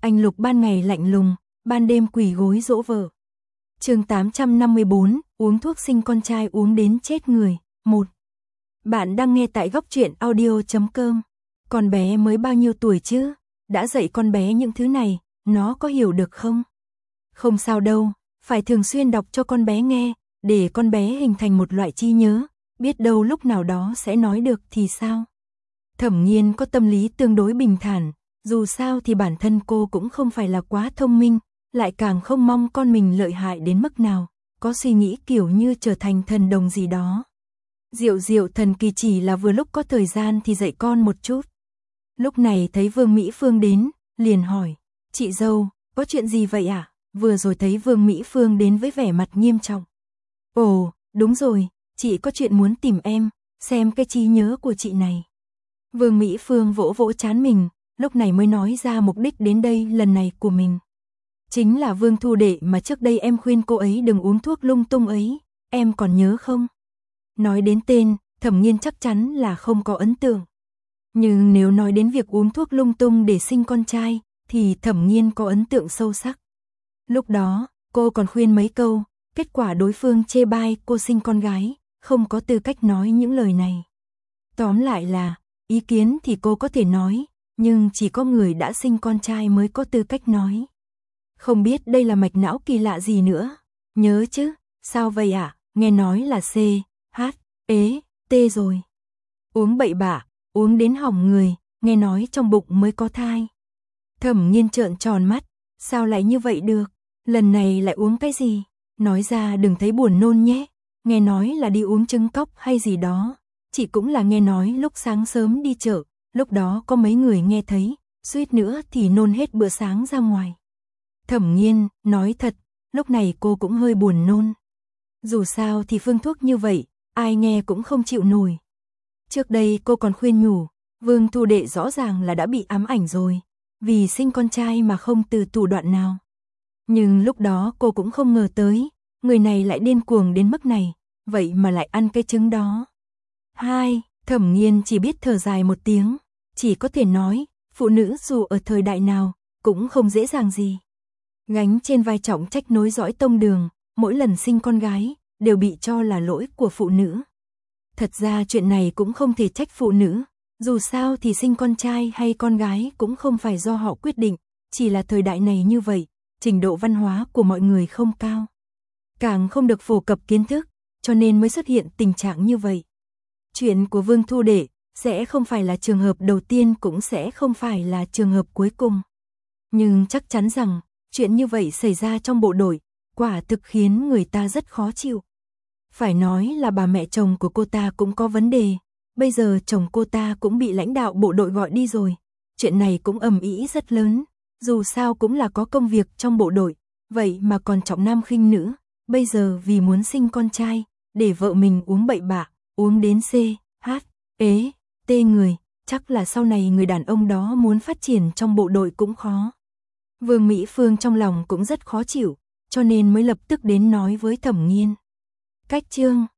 Anh Lục ban ngày lạnh lùng, ban đêm quỳ gối dỗ vợ. Chương 854, uống thuốc sinh con trai uống đến chết người. 1. Bạn đang nghe tại góc truyện audio.com. Con bé mới bao nhiêu tuổi chứ? Đã dạy con bé những thứ này, nó có hiểu được không? Không sao đâu, phải thường xuyên đọc cho con bé nghe, để con bé hình thành một loại trí nhớ, biết đâu lúc nào đó sẽ nói được thì sao? Thẩm Nghiên có tâm lý tương đối bình thản, dù sao thì bản thân cô cũng không phải là quá thông minh, lại càng không mong con mình lợi hại đến mức nào, có suy nghĩ kiểu như trở thành thần đồng gì đó. Diệu thần kỳ chỉ là vừa lúc có thời gian thì dạy con một chút. Lúc này thấy Vương Mỹ Phương đến, liền hỏi, chị dâu, có chuyện gì vậy ạ? Vừa rồi thấy Vương Mỹ Phương đến với vẻ mặt nghiêm trọng. Ồ, đúng rồi, chị có chuyện muốn tìm em, xem cái trí nhớ của chị này. Vương Mỹ Phương vỗ vỗ trán mình, lúc này mới nói ra mục đích đến đây lần này của mình. Chính là Vương Thu Đệ mà trước đây em khuyên cô ấy đừng uống thuốc lung tung ấy, em còn nhớ không? Nói đến tên, Thẩm Nghiên chắc chắn là không có ấn tượng. Nhưng nếu nói đến việc uống thuốc lung tung để sinh con trai, thì Thẩm Nghiên có ấn tượng sâu sắc. Lúc đó, cô còn khuyên mấy câu, kết quả đối phương chê bai cô sinh con gái, không có tư cách nói những lời này. Tóm lại là, ý kiến thì cô có thể nói, nhưng chỉ có người đã sinh con trai mới có tư cách nói. Không biết đây là mạch não kỳ lạ gì nữa. Nhớ chứ, sao vậy ạ? Nghe nói là C, H, ế, T rồi. Uống bậy bạ, uống đến hỏng người, nghe nói trong bụng mới có thai. Thẩm Nghiên trợn tròn mắt, sao lại như vậy được? Lần này lại uống cái gì? Nói ra đừng thấy buồn nôn nhé. Nghe nói là đi uống trứng cóc hay gì đó. Chị cũng là nghe nói lúc sáng sớm đi chợ, lúc đó có mấy người nghe thấy, suýt nữa thì nôn hết bữa sáng ra ngoài. Thẩm Nghiên, nói thật, lúc này cô cũng hơi buồn nôn. Dù sao thì phương thuốc như vậy, ai nghe cũng không chịu nổi. Trước đây cô còn khuyên nhủ, Vương Thu Đệ rõ ràng là đã bị ám ảnh rồi, vì sinh con trai mà không từ thủ đoạn nào. Nhưng lúc đó cô cũng không ngờ tới, người này lại điên cuồng đến mức này, vậy mà lại ăn cái trứng đó. Thẩm Nghiên chỉ biết thở dài một tiếng, chỉ có thể nói, phụ nữ dù ở thời đại nào, cũng không dễ dàng gì. Gánh trên vai trọng trách nối dõi tông đường, mỗi lần sinh con gái, đều bị cho là lỗi của phụ nữ. Thật ra chuyện này cũng không thể trách phụ nữ, dù sao thì sinh con trai hay con gái cũng không phải do họ quyết định, chỉ là thời đại này như vậy, trình độ văn hóa của mọi người không cao. Càng không được phổ cập kiến thức, cho nên mới xuất hiện tình trạng như vậy. Chuyện của Vương Thu Đệ sẽ không phải là trường hợp đầu tiên cũng sẽ không phải là trường hợp cuối cùng. Nhưng chắc chắn rằng, chuyện như vậy xảy ra trong bộ đội, quả thực khiến người ta rất khó chịu. Phải nói là bà mẹ chồng của cô ta cũng có vấn đề, bây giờ chồng cô ta cũng bị lãnh đạo bộ đội gọi đi rồi. Chuyện này cũng ầm ĩ rất lớn, dù sao cũng là có công việc trong bộ đội, vậy mà còn trọng nam khinh nữ, bây giờ vì muốn sinh con trai, để vợ mình uống bậy bạ, uống đến C, H, ế, T người, chắc là sau này người đàn ông đó muốn phát triển trong bộ đội cũng khó. Vương Mỹ Phương trong lòng cũng rất khó chịu, cho nên mới lập tức đến nói với Thẩm Nghiên. Cách chương